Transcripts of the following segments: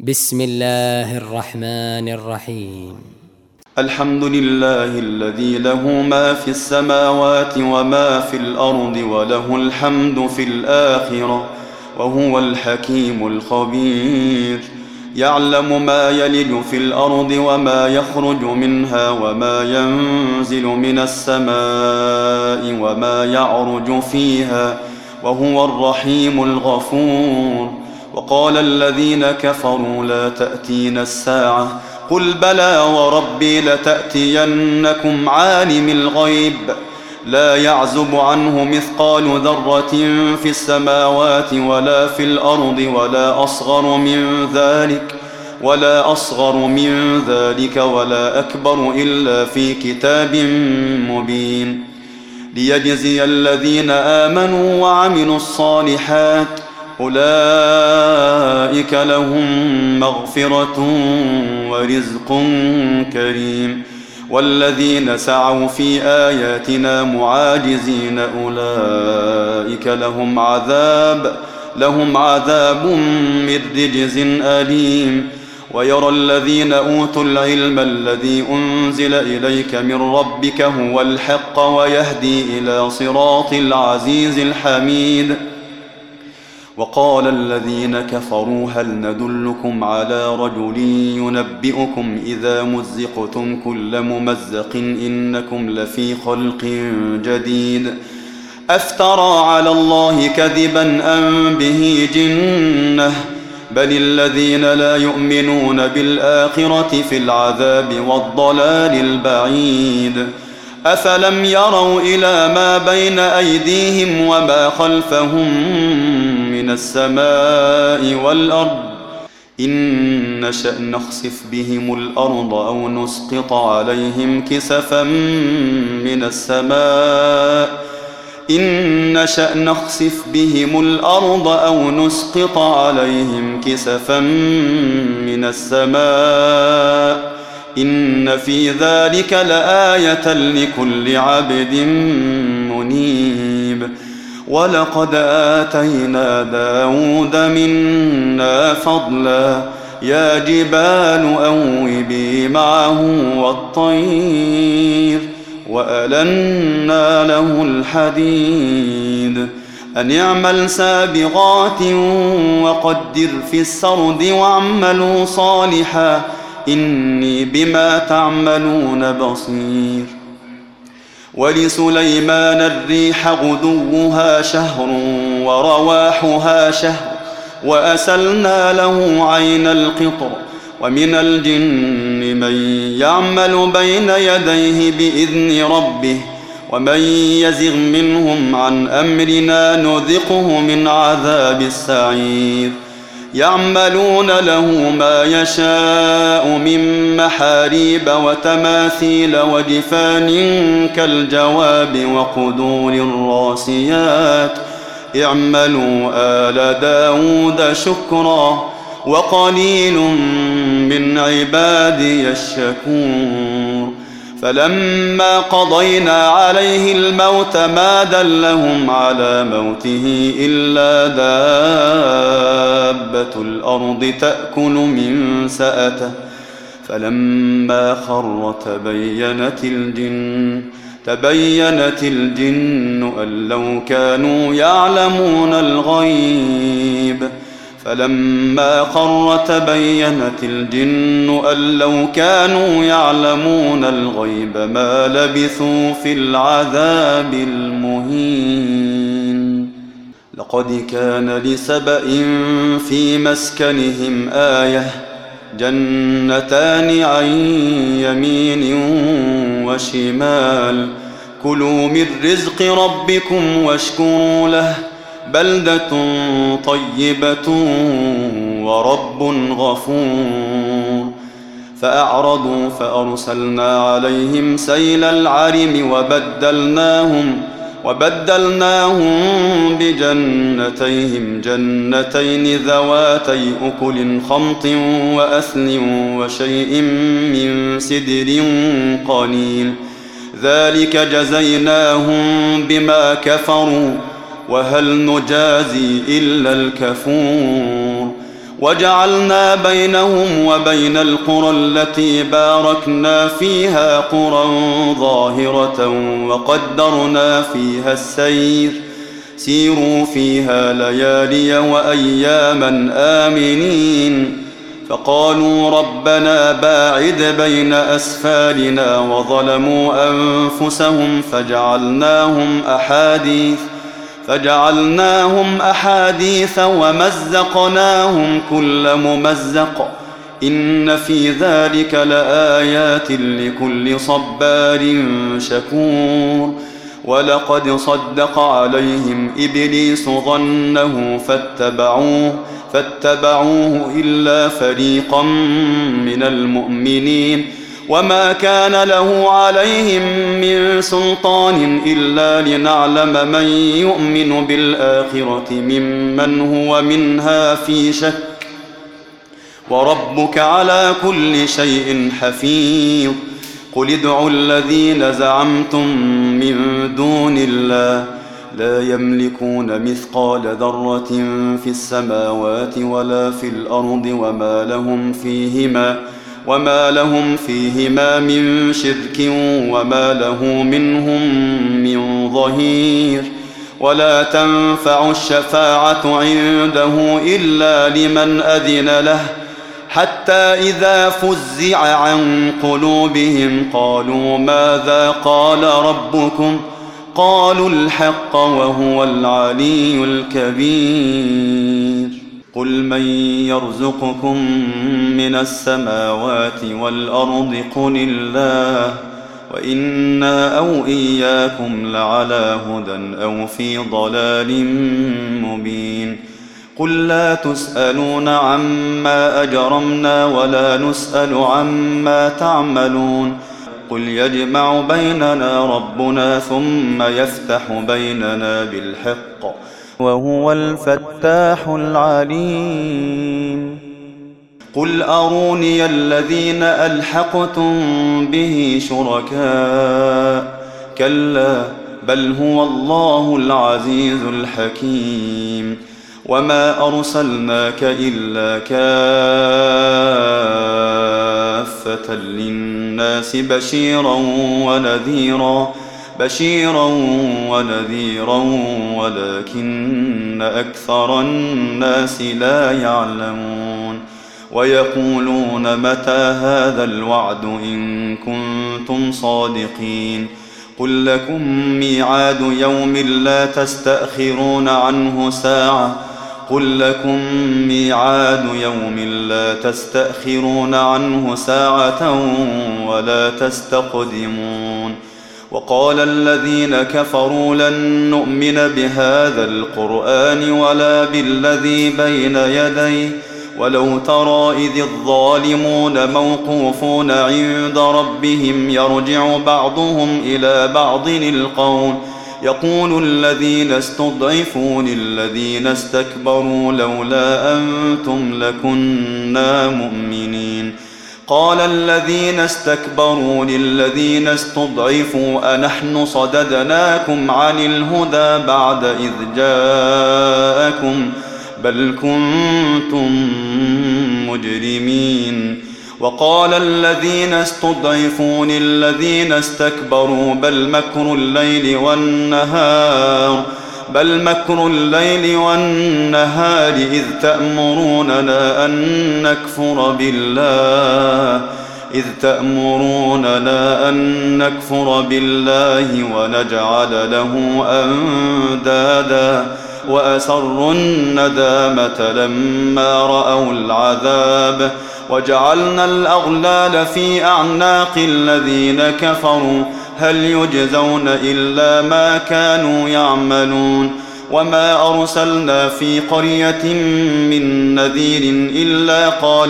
بسم الله الرحمن الرحيم. الحمد لله الذي له ما في السماوات وما في الأرض وله الحمد في الآخرة وهو الحكيم الخبير. يعلم ما يلج في الأرض وما يخرج منها وما ينزل من السماء وما يعرج فيها وهو الرحيم الغفور. وقال الذين كفروا لا تأتينا الساعة قل بلى وربي لتأتينكم عالم الغيب لا يعزب عنه مثقال ذرة في السماوات ولا في الأرض ولا أصغر من ذلك ولا أكبر إلا في كتاب مبين ليجزي الذين آمنوا وعملوا الصالحات أولئك لهم مغفرة ورزق كريم. والذين سعوا في آياتنا معاجزين أولئك لهم عذاب من رجز أليم. ويرى الذين أوتوا العلم الذي أنزل إليك من ربك هو الحق ويهدي إلى صراط العزيز الحميد. وقال الذين كفروا هل ندلكم على رجل ينبئكم إذا مزقتم كل ممزق إنكم لفي خلق جديد أفترى على الله كذبا أم به جنة بل الذين لا يؤمنون بالآخرة في العذاب والضلال البعيد. أفلم يروا إلى ما بين أيديهم وما خلفهم من السماء والأرض إن نشأ نخسف بهم الأرض أو نسقط عليهم كسفا من السماء إن في ذلك لآية لكل عبد منيب. ولقد آتينا داود منا فضلا يا جبال أوبي معه والطير وألنا له الحديد أن يعمل سابغات وقدر في السرد واعملوا صالحا إني بما تعملون بصير. ولسليمان الريح غدوها شهر ورواحها شهر وأسلنا له عين القطر. ومن الجن من يعمل بين يديه بإذن ربه ومن يزغ منهم عن أمرنا نذقه من عذاب السعير. يعملون له ما يشاء من محاريب وتماثيل وجفان كالجواب وقدور الراسيات اعملوا آل داود شكرا وقليل من عبادي الشكور. فلما قضينا عليه الموت ما دلهم على موته إلا دابة الأرض تأكل من سأته فلما خر تبينت الجن أن لو كانوا يعلمون الغيب فلما خر تبينت الجن أن لو كانوا يعلمون الغيب ما لبثوا في العذاب المهين. لقد كان لسبإ في مسكنهم آية جنتان عن يمين وشمال كلوا من رزق ربكم واشكروا له بلدة طيبة ورب غفور. فأعرضوا فأرسلنا عليهم سيل العرم وبدلناهم بجنتين ذواتي أكل خمط وأثل وشيء من سدر قليل ذلك جزيناهم بما كفروا وهل نجازي إلا الكفور. وجعلنا بينهم وبين القرى التي باركنا فيها قرى ظاهرة وقدرنا فيها السير سيروا فيها ليالي وأياما آمنين فقالوا ربنا باعد بين أسفارنا وظلموا أنفسهم فجعلناهم أحاديث ومزقناهم كل ممزق إن في ذلك لآيات لكل صبار شكور ولقد صدق عليهم إبليس ظنه فاتبعوه إلا فريقا من المؤمنين وما كان له عليهم من سلطان إلا لنعلم من يؤمن بالآخرة ممن هو منها في شك وربك على كل شيء حفيظ قل ادعوا الذين زعمتم من دون الله لا يملكون مثقال ذرة في السماوات ولا في الأرض وما لهم فيهما من شرك وما له منهم من ظهير ولا تنفع الشفاعة عنده إلا لمن أذن له حتى إذا فزع عن قلوبهم قالوا ماذا قال ربكم قالوا الحق وهو العلي الكبير قل من يرزقكم من السماوات والأرض قل الله وإنا أو إياكم لعلى هدى أو في ضلال مبين قل لا تسألون عما أجرمنا ولا نسأل عما تعملون قل يجمع بيننا ربنا ثم يفتح بيننا بالحق وهو الفتاح العليم قل أروني الذين ألحقتم به شركاء كلا بل هو الله العزيز الحكيم وما أرسلناك إلا كافة للناس بشيرا ونذيرا ولكن أكثر الناس لا يعلمون ويقولون متى هذا الوعد إن كنتم صادقين قل لكم ميعاد يوم لا تستأخرون عنه ساعة ولا تستقدمون وقال الذين كفروا لن نؤمن بهذا القرآن ولا بالذي بين يديه ولو ترى إذ الظالمون موقوفون عند ربهم يرجع بعضهم إلى بعض القول يقول الذين استضعفوا للذين استكبروا لولا أنتم لكنا مؤمنين قال الذين استكبروا للذين استضعفوا أنحن صددناكم عن الهدى بعد إذ جاءكم بل كنتم مجرمين وقال الذين استضعفوا للذين استكبروا بل مكر الليل والنهار إذ تأمروننا أن نكفر بالله ونجعل له أندادا وأسروا الندامة لما رأوا العذاب وجعلنا الأغلال في أعناق الذين كفروا هل يجزون إلا ما كانوا يعملون وما أرسلنا في قرية من نذير إلا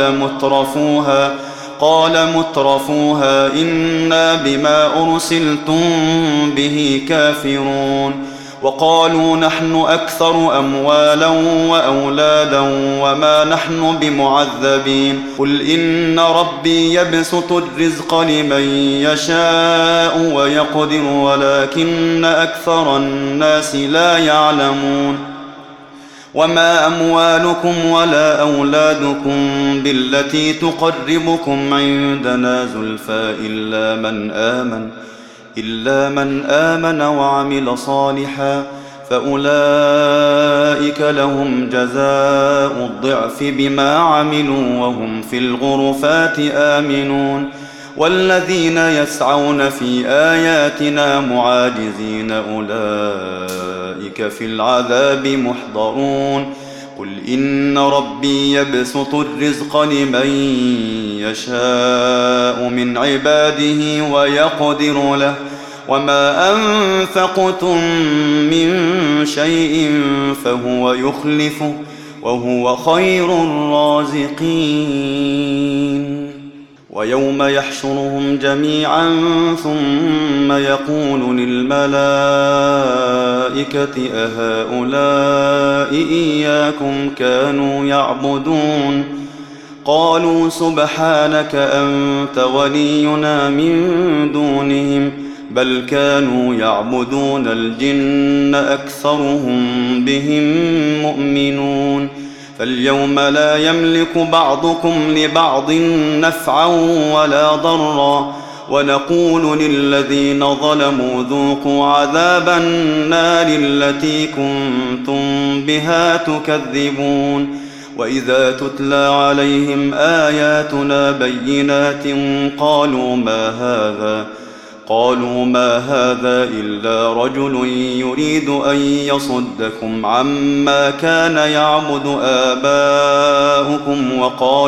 قال مترفوها إنا بما أرسلتم به كافرون وقالوا نحن أكثر أموالا وأولادا وما نحن بمعذبين قل إن ربي يبسط الرزق لمن يشاء ويقدر ولكن أكثر الناس لا يعلمون وما أموالكم ولا أولادكم بالتي تقربكم عندنا زلفى إلا من آمن وعمل صالحا فأولئك لهم جزاء الضعف بما عملوا وهم في الغرفات آمنون والذين يسعون في آياتنا معاجزين أولئك في العذاب محضرون قل إن ربي يبسط الرزق لمن يشاء من عباده ويقدر له وما أنفقتم من شيء فهو يخلفه وهو خير الرازقين ويوم يحشرهم جميعا ثم يقول للملائكة أهؤلاء إياكم كانوا يعبدون قالوا سبحانك أنت ولينا من دونهم بل كانوا يعبدون الجن أكثرهم بهم مؤمنون فاليوم لا يملك بعضكم لبعض نفعا ولا ضرا ونقول للذين ظلموا ذوقوا عذاب النار التي كنتم بها تكذبون وإذا تتلى عليهم آياتنا بينات قالوا ما هذا إلا رجل يريد أن يصدكم عما كان يعبد آباؤكم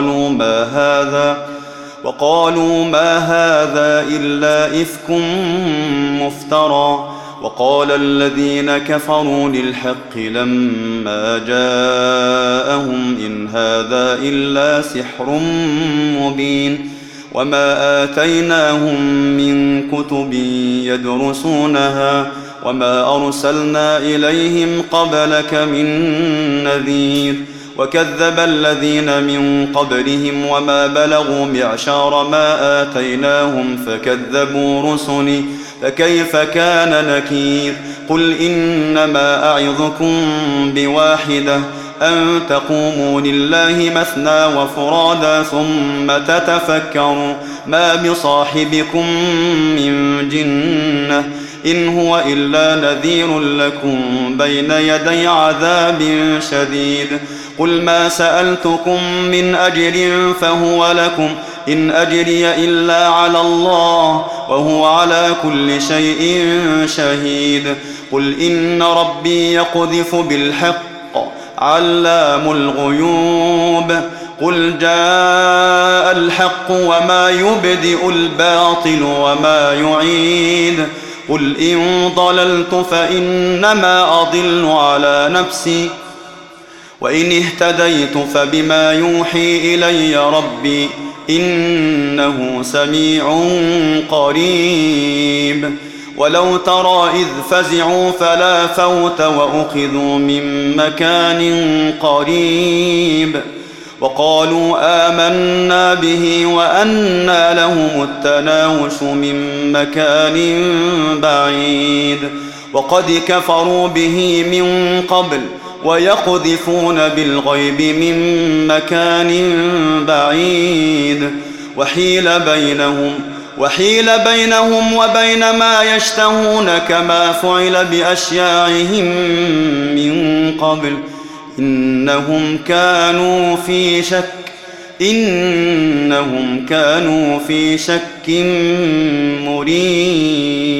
وقالوا ما هذا إلا إفك مفترى وقال الذين كفروا للحق لما جاءهم إن هذا إلا سحر مبين وما آتيناهم من كتب يدرسونها وما أرسلنا إليهم قبلك من نذير وكذب الذين من قبلهم وما بلغوا معشار ما آتيناهم فكذبوا رسلي فكيف كان نكير قل إنما أعظكم بواحدة أن تقوموا لله مثنى وفرادا ثم تتفكروا ما بصاحبكم من جنة إن هو إلا نذير لكم بين يدي عذاب شديد قل ما سألتكم من أجر فهو لكم إن أجري إلا على الله وهو على كل شيء شهيد قل إن ربي يقذف بالحق علام الغيوب قل جاء الحق وما يبدئ الباطل وما يعيد قل إن ضللت فإنما أضل على نفسي وإن اهتديت فبما يوحي إلي ربي إنه سميع قريب ولو ترى إذ فزعوا فلا فوت وأخذوا من مكان قريب وقالوا آمنا به وأنى لهم التناوش من مكان بعيد وقد كفروا به من قبل ويقذفون بالغيب من مكان بعيد وحيل بينهم وبين ما يشتهون كما فعل بأشياعهم من قبل إنهم كانوا في شك مريب